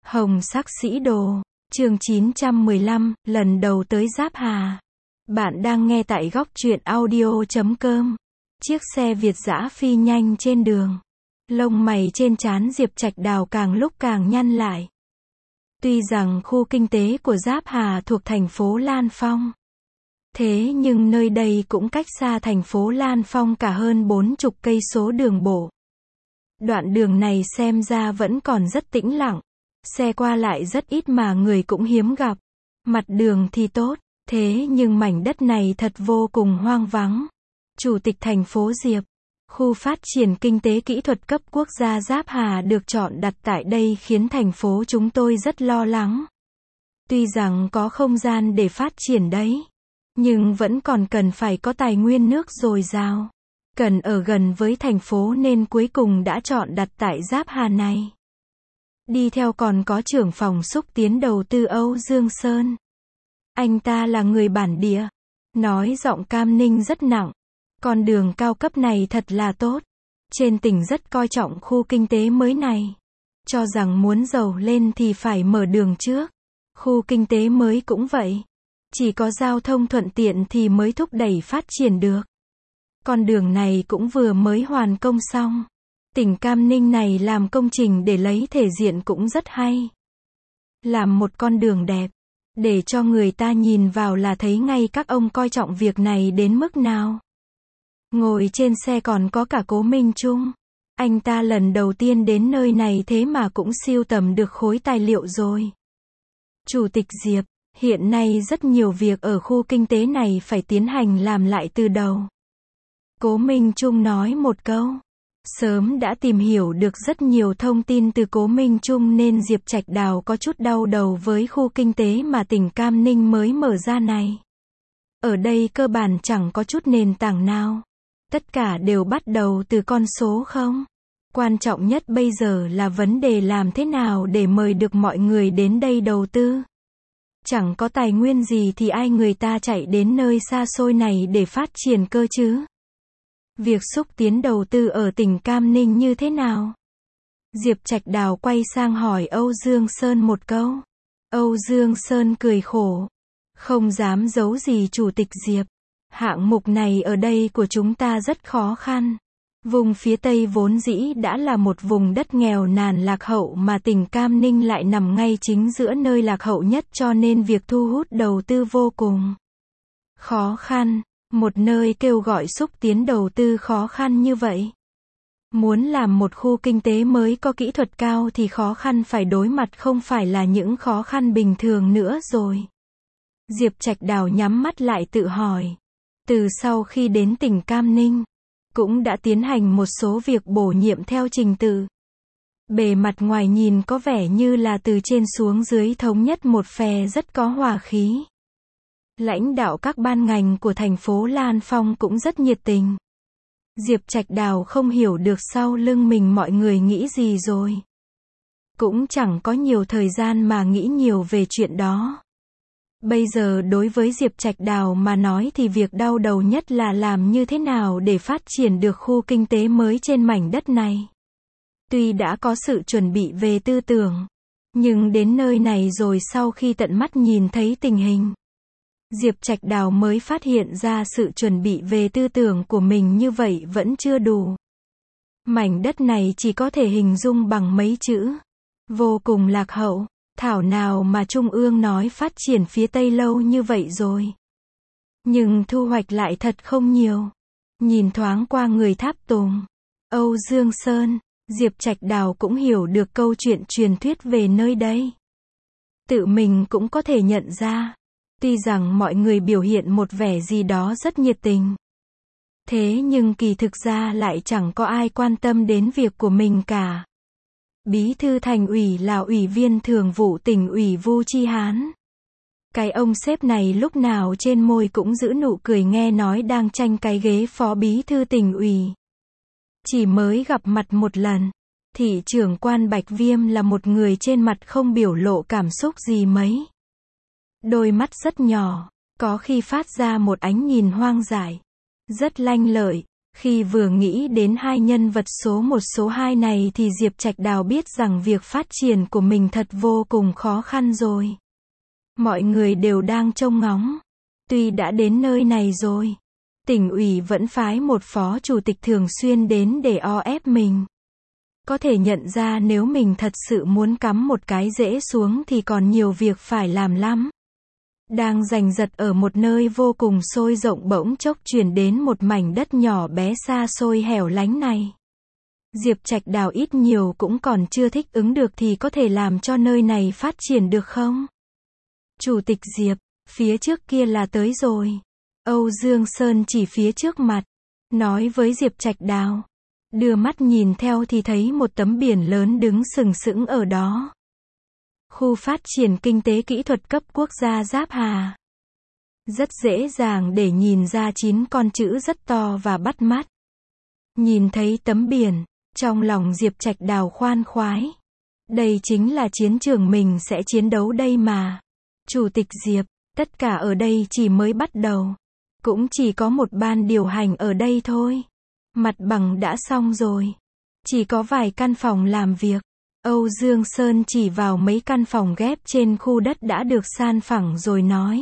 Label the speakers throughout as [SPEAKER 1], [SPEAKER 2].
[SPEAKER 1] Hồng sắc sĩ đồ, chương 915, lần đầu tới Giáp Hà. Bạn đang nghe tại góc truyện audio.com. Chiếc xe Việt dã phi nhanh trên đường. Lông mày trên trán Diệp Trạch Đào càng lúc càng nhăn lại. Tuy rằng khu kinh tế của Giáp Hà thuộc thành phố Lan Phong, thế nhưng nơi đây cũng cách xa thành phố Lan Phong cả hơn 40 cây số đường bộ. Đoạn đường này xem ra vẫn còn rất tĩnh lặng. Xe qua lại rất ít mà người cũng hiếm gặp. Mặt đường thì tốt, thế nhưng mảnh đất này thật vô cùng hoang vắng. Chủ tịch thành phố Diệp, khu phát triển kinh tế kỹ thuật cấp quốc gia Giáp Hà được chọn đặt tại đây khiến thành phố chúng tôi rất lo lắng. Tuy rằng có không gian để phát triển đấy, nhưng vẫn còn cần phải có tài nguyên nước dồi dào. Cần ở gần với thành phố nên cuối cùng đã chọn đặt tại Giáp Hà này. Đi theo còn có trưởng phòng xúc tiến đầu tư Âu Dương Sơn. Anh ta là người bản địa, nói giọng Cam Ninh rất nặng. Con đường cao cấp này thật là tốt. Trên tỉnh rất coi trọng khu kinh tế mới này. Cho rằng muốn giàu lên thì phải mở đường trước. Khu kinh tế mới cũng vậy. Chỉ có giao thông thuận tiện thì mới thúc đẩy phát triển được. Con đường này cũng vừa mới hoàn công xong. Tỉnh Cam Ninh này làm công trình để lấy thể diện cũng rất hay. Làm một con đường đẹp, để cho người ta nhìn vào là thấy ngay các ông coi trọng việc này đến mức nào. Ngồi trên xe còn có cả Cố Minh Trung. Anh ta lần đầu tiên đến nơi này thế mà cũng sưu tầm được khối tài liệu rồi. Chủ tịch Diệp, hiện nay rất nhiều việc ở khu kinh tế này phải tiến hành làm lại từ đầu. Cố Minh Trung nói một câu. Sớm đã tìm hiểu được rất nhiều thông tin từ Cố Minh Trung nên Diệp Trạch Đào có chút đau đầu với khu kinh tế mà tỉnh Cam Ninh mới mở ra này. Ở đây cơ bản chẳng có chút nền tảng nào. Tất cả đều bắt đầu từ con số không. Quan trọng nhất bây giờ là vấn đề làm thế nào để mời được mọi người đến đây đầu tư. Chẳng có tài nguyên gì thì ai người ta chạy đến nơi xa xôi này để phát triển cơ chứ. Việc xúc tiến đầu tư ở tỉnh Cam Ninh như thế nào? Diệp Trạch Đào quay sang hỏi Âu Dương Sơn một câu. Âu Dương Sơn cười khổ. Không dám giấu gì Chủ tịch Diệp. Hạng mục này ở đây của chúng ta rất khó khăn. Vùng phía Tây vốn dĩ đã là một vùng đất nghèo nàn lạc hậu mà tỉnh Cam Ninh lại nằm ngay chính giữa nơi lạc hậu nhất cho nên việc thu hút đầu tư vô cùng khó khăn. Một nơi kêu gọi xúc tiến đầu tư khó khăn như vậy. Muốn làm một khu kinh tế mới có kỹ thuật cao thì khó khăn phải đối mặt không phải là những khó khăn bình thường nữa rồi. Diệp Trạch Đào nhắm mắt lại tự hỏi. Từ sau khi đến tỉnh Cam Ninh, cũng đã tiến hành một số việc bổ nhiệm theo trình tự. Bề mặt ngoài nhìn có vẻ như là từ trên xuống dưới thống nhất một phe rất có hòa khí. Lãnh đạo các ban ngành của thành phố Lan Phong cũng rất nhiệt tình. Diệp Trạch Đào không hiểu được sau lưng mình mọi người nghĩ gì rồi. Cũng chẳng có nhiều thời gian mà nghĩ nhiều về chuyện đó. Bây giờ đối với Diệp Trạch Đào mà nói thì việc đau đầu nhất là làm như thế nào để phát triển được khu kinh tế mới trên mảnh đất này. Tuy đã có sự chuẩn bị về tư tưởng, nhưng đến nơi này rồi sau khi tận mắt nhìn thấy tình hình, Diệp Trạch Đào mới phát hiện ra sự chuẩn bị về tư tưởng của mình như vậy vẫn chưa đủ. Mảnh đất này chỉ có thể hình dung bằng mấy chữ. Vô cùng lạc hậu. Thảo nào mà Trung ương nói phát triển phía Tây lâu như vậy rồi. Nhưng thu hoạch lại thật không nhiều. Nhìn thoáng qua người Tháp Tùng, Âu Dương Sơn, Diệp Trạch Đào cũng hiểu được câu chuyện truyền thuyết về nơi đây. Tự mình cũng có thể nhận ra. Tuy rằng mọi người biểu hiện một vẻ gì đó rất nhiệt tình. Thế nhưng kỳ thực ra lại chẳng có ai quan tâm đến việc của mình cả. Bí thư thành ủy là ủy viên thường vụ tỉnh ủy Vu Chi Hán. Cái ông sếp này lúc nào trên môi cũng giữ nụ cười nghe nói đang tranh cái ghế phó bí thư tỉnh ủy. Chỉ mới gặp mặt một lần, thị trưởng Quan Bạch Viêm là một người trên mặt không biểu lộ cảm xúc gì mấy. Đôi mắt rất nhỏ, có khi phát ra một ánh nhìn hoang dại, rất lanh lợi, Khi vừa nghĩ đến hai nhân vật số 1 số 2 này thì Diệp Trạch Đào biết rằng việc phát triển của mình thật vô cùng khó khăn rồi. Mọi người đều đang trông ngóng. Tuy đã đến nơi này rồi, tỉnh ủy vẫn phái một phó chủ tịch thường xuyên đến để o ép mình. Có thể nhận ra nếu mình thật sự muốn cắm một cái rễ xuống thì còn nhiều việc phải làm lắm. Đang giành giật ở một nơi vô cùng xôi rộng bỗng chốc chuyển đến một mảnh đất nhỏ bé xa xôi hẻo lánh này. Diệp Trạch Đào ít nhiều cũng còn chưa thích ứng được thì có thể làm cho nơi này phát triển được không? Chủ tịch Diệp, phía trước kia là tới rồi. Âu Dương Sơn chỉ phía trước mặt, nói với Diệp Trạch Đào. Đưa mắt nhìn theo thì thấy một tấm biển lớn đứng sừng sững ở đó. Khu phát triển kinh tế kỹ thuật cấp quốc gia Giáp Hà. Rất dễ dàng để nhìn ra 9 con chữ rất to và bắt mắt. Nhìn thấy tấm biển, trong lòng Diệp Trạch Đào khoan khoái. Đây chính là chiến trường mình sẽ chiến đấu đây mà. Chủ tịch Diệp, tất cả ở đây chỉ mới bắt đầu. Cũng chỉ có một ban điều hành ở đây thôi. Mặt bằng đã xong rồi. Chỉ có vài căn phòng làm việc. Âu Dương Sơn chỉ vào mấy căn phòng ghép trên khu đất đã được san phẳng rồi nói.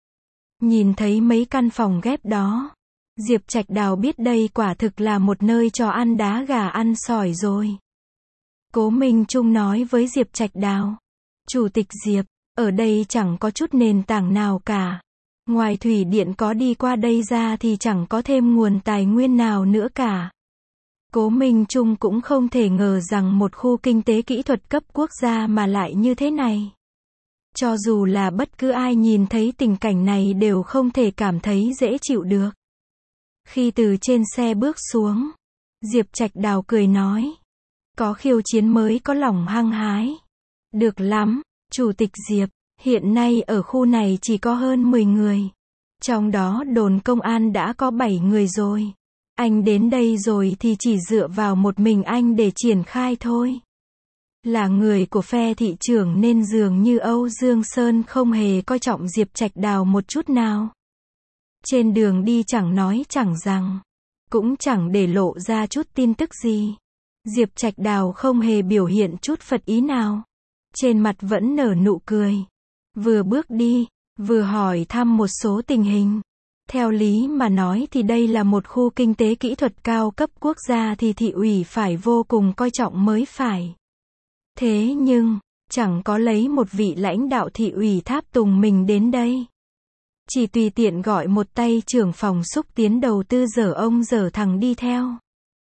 [SPEAKER 1] Nhìn thấy mấy căn phòng ghép đó, Diệp Trạch Đào biết đây quả thực là một nơi cho ăn đá gà ăn sỏi rồi. Cố Minh Trung nói với Diệp Trạch Đào. Chủ tịch Diệp, ở đây chẳng có chút nền tảng nào cả. Ngoài thủy điện có đi qua đây ra thì chẳng có thêm nguồn tài nguyên nào nữa cả. Cố Minh Trung cũng không thể ngờ rằng một khu kinh tế kỹ thuật cấp quốc gia mà lại như thế này. Cho dù là bất cứ ai nhìn thấy tình cảnh này đều không thể cảm thấy dễ chịu được. Khi từ trên xe bước xuống, Diệp Trạch Đào cười nói. Có khiêu chiến mới có lòng hăng hái. Được lắm, Chủ tịch Diệp, hiện nay ở khu này chỉ có hơn 10 người. Trong đó đồn công an đã có 7 người rồi. Anh đến đây rồi thì chỉ dựa vào một mình anh để triển khai thôi. Là người của phe thị trưởng nên dường như Âu Dương Sơn không hề coi trọng Diệp Trạch Đào một chút nào. Trên đường đi chẳng nói chẳng rằng, cũng chẳng để lộ ra chút tin tức gì. Diệp Trạch Đào không hề biểu hiện chút phật ý nào. Trên mặt vẫn nở nụ cười. Vừa bước đi, vừa hỏi thăm một số tình hình. Theo lý mà nói thì đây là một khu kinh tế kỹ thuật cao cấp quốc gia thì thị ủy phải vô cùng coi trọng mới phải. Thế nhưng, chẳng có lấy một vị lãnh đạo thị ủy tháp tùng mình đến đây. Chỉ tùy tiện gọi một tay trưởng phòng xúc tiến đầu tư dở ông dở thằng đi theo.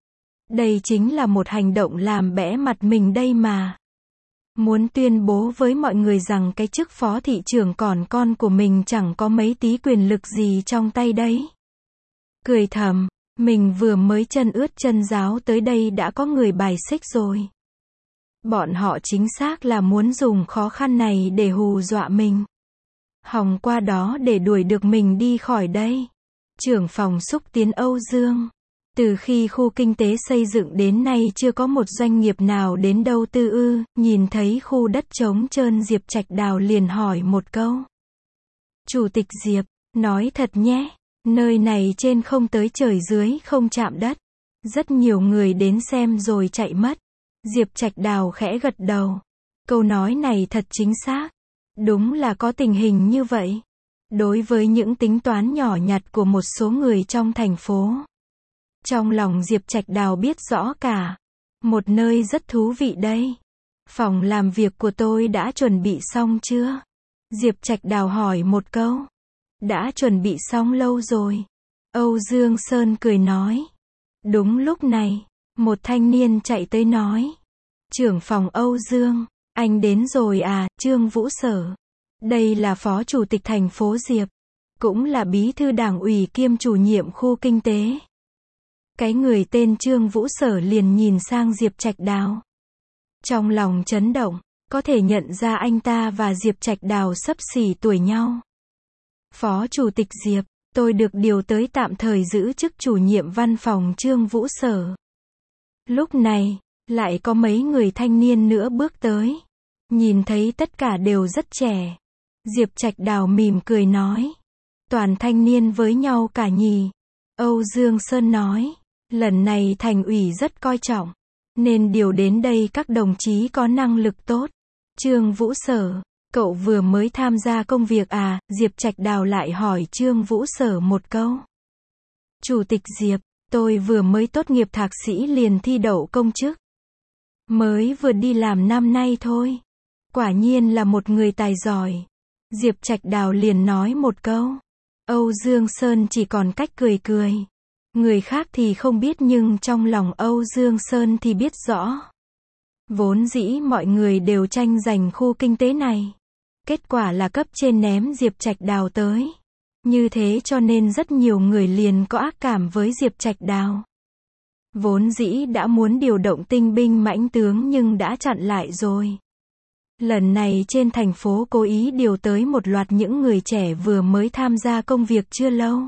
[SPEAKER 1] Đây chính là một hành động làm bẽ mặt mình đây mà. Muốn tuyên bố với mọi người rằng cái chức phó thị trưởng còn con của mình chẳng có mấy tí quyền lực gì trong tay đấy. Cười thầm, mình vừa mới chân ướt chân ráo tới đây đã có người bài xích rồi. Bọn họ chính xác là muốn dùng khó khăn này để hù dọa mình. Hòng qua đó để đuổi được mình đi khỏi đây. Trưởng phòng xúc tiến Âu Dương. Từ khi khu kinh tế xây dựng đến nay chưa có một doanh nghiệp nào đến đầu tư ư, nhìn thấy khu đất trống trơn Diệp Trạch Đào liền hỏi một câu. Chủ tịch Diệp, nói thật nhé, nơi này trên không tới trời dưới không chạm đất. Rất nhiều người đến xem rồi chạy mất. Diệp Trạch Đào khẽ gật đầu. Câu nói này thật chính xác. Đúng là có tình hình như vậy. Đối với những tính toán nhỏ nhặt của một số người trong thành phố. Trong lòng Diệp Trạch Đào biết rõ cả. Một nơi rất thú vị đây. Phòng làm việc của tôi đã chuẩn bị xong chưa? Diệp Trạch Đào hỏi một câu. Đã chuẩn bị xong lâu rồi. Âu Dương Sơn cười nói. Đúng lúc này, một thanh niên chạy tới nói. Trưởng phòng Âu Dương, anh đến rồi à, Trương Vũ Sở. Đây là phó chủ tịch thành phố Diệp. Cũng là bí thư đảng ủy kiêm chủ nhiệm khu kinh tế. Cái người tên Trương Vũ Sở liền nhìn sang Diệp Trạch Đào. Trong lòng chấn động, có thể nhận ra anh ta và Diệp Trạch Đào xấp xỉ tuổi nhau. Phó chủ tịch Diệp, tôi được điều tới tạm thời giữ chức chủ nhiệm văn phòng Trương Vũ Sở. Lúc này, lại có mấy người thanh niên nữa bước tới. Nhìn thấy tất cả đều rất trẻ. Diệp Trạch Đào mỉm cười nói. Toàn thanh niên với nhau cả nhỉ. Âu Dương Sơn nói. Lần này thành ủy rất coi trọng, nên điều đến đây các đồng chí có năng lực tốt. Trương Vũ Sở, cậu vừa mới tham gia công việc à? Diệp Trạch Đào lại hỏi Trương Vũ Sở một câu. Chủ tịch Diệp, tôi vừa mới tốt nghiệp thạc sĩ liền thi đậu công chức. Mới vừa đi làm năm nay thôi. Quả nhiên là một người tài giỏi. Diệp Trạch Đào liền nói một câu. Âu Dương Sơn chỉ còn cách cười cười. Người khác thì không biết nhưng trong lòng Âu Dương Sơn thì biết rõ. Vốn dĩ mọi người đều tranh giành khu kinh tế này. Kết quả là cấp trên ném Diệp Trạch Đào tới. Như thế cho nên rất nhiều người liền có ác cảm với Diệp Trạch Đào. Vốn dĩ đã muốn điều động tinh binh mãnh tướng nhưng đã chặn lại rồi. Lần này trên thành phố cố ý điều tới một loạt những người trẻ vừa mới tham gia công việc chưa lâu.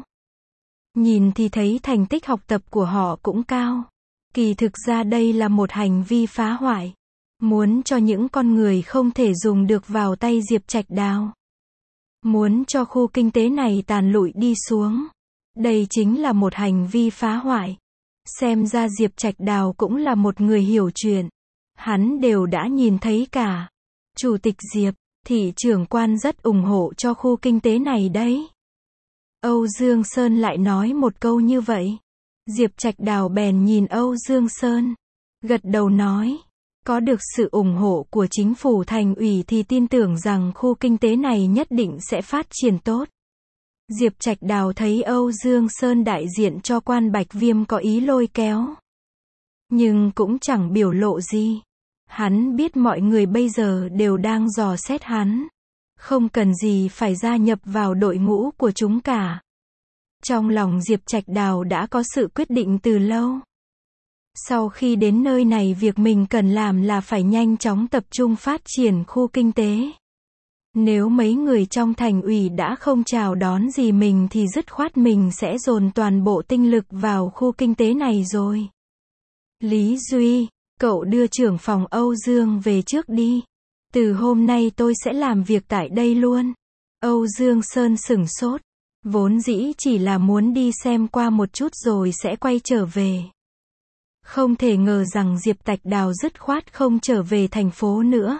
[SPEAKER 1] Nhìn thì thấy thành tích học tập của họ cũng cao. Kỳ thực ra đây là một hành vi phá hoại. Muốn cho những con người không thể dùng được vào tay Diệp Trạch Đào. Muốn cho khu kinh tế này tàn lụi đi xuống. Đây chính là một hành vi phá hoại. Xem ra Diệp Trạch Đào cũng là một người hiểu chuyện. Hắn đều đã nhìn thấy cả. Chủ tịch Diệp, thị trưởng Quan rất ủng hộ cho khu kinh tế này đấy. Âu Dương Sơn lại nói một câu như vậy. Diệp Trạch Đào bèn nhìn Âu Dương Sơn. Gật đầu nói. Có được sự ủng hộ của chính phủ thành ủy thì tin tưởng rằng khu kinh tế này nhất định sẽ phát triển tốt. Diệp Trạch Đào thấy Âu Dương Sơn đại diện cho Quan Bạch Viêm có ý lôi kéo. Nhưng cũng chẳng biểu lộ gì. Hắn biết mọi người bây giờ đều đang dò xét hắn. Không cần gì phải gia nhập vào đội ngũ của chúng cả. Trong lòng Diệp Trạch Đào đã có sự quyết định từ lâu. Sau khi đến nơi này việc mình cần làm là phải nhanh chóng tập trung phát triển khu kinh tế. Nếu mấy người trong thành ủy đã không chào đón gì mình thì dứt khoát mình sẽ dồn toàn bộ tinh lực vào khu kinh tế này rồi. Lý Duy, cậu đưa trưởng phòng Âu Dương về trước đi. Từ hôm nay tôi sẽ làm việc tại đây luôn. Âu Dương Sơn sửng sốt. Vốn dĩ chỉ là muốn đi xem qua một chút rồi sẽ quay trở về. Không thể ngờ rằng Diệp Trạch Đào dứt khoát không trở về thành phố nữa.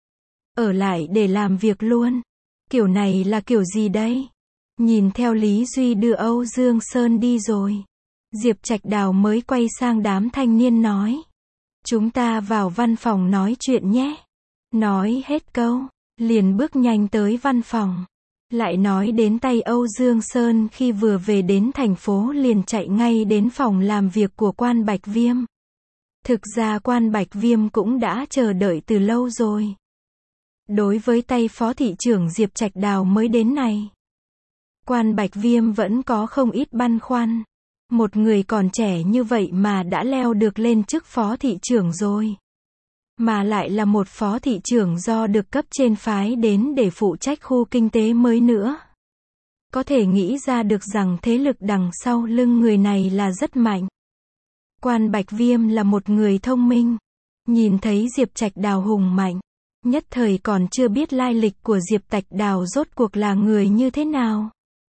[SPEAKER 1] Ở lại để làm việc luôn. Kiểu này là kiểu gì đây? Nhìn theo Lý Duy đưa Âu Dương Sơn đi rồi. Diệp Trạch Đào mới quay sang đám thanh niên nói. Chúng ta vào văn phòng nói chuyện nhé. Nói hết câu, liền bước nhanh tới văn phòng. Lại nói đến tay Âu Dương Sơn khi vừa về đến thành phố liền chạy ngay đến phòng làm việc của Quan Bạch Viêm. Thực ra Quan Bạch Viêm cũng đã chờ đợi từ lâu rồi. Đối với tay phó thị trưởng Diệp Trạch Đào mới đến này, Quan Bạch Viêm vẫn có không ít băn khoăn. Một người còn trẻ như vậy mà đã leo được lên chức phó thị trưởng rồi. Mà lại là một phó thị trưởng do được cấp trên phái đến để phụ trách khu kinh tế mới nữa. Có thể nghĩ ra được rằng thế lực đằng sau lưng người này là rất mạnh. Quan Bạch Viêm là một người thông minh. Nhìn thấy Diệp Trạch Đào hùng mạnh. Nhất thời còn chưa biết lai lịch của Diệp Trạch Đào rốt cuộc là người như thế nào.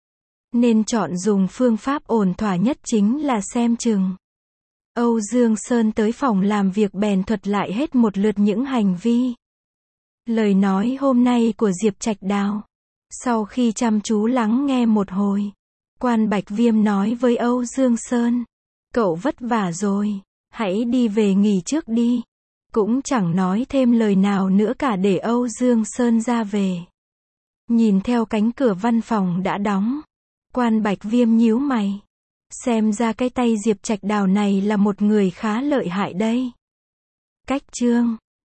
[SPEAKER 1] Nên chọn dùng phương pháp ổn thỏa nhất chính là xem chừng. Âu Dương Sơn tới phòng làm việc bèn thuật lại hết một lượt những hành vi. Lời nói hôm nay của Diệp Trạch Đào. Sau khi chăm chú lắng nghe một hồi, Quan Bạch Viêm nói với Âu Dương Sơn. Cậu vất vả rồi, hãy đi về nghỉ trước đi. Cũng chẳng nói thêm lời nào nữa cả để Âu Dương Sơn ra về. Nhìn theo cánh cửa văn phòng đã đóng, Quan Bạch Viêm nhíu mày. Xem ra cái tay Diệp Trạch Đào này là một người khá lợi hại đây. Cách chương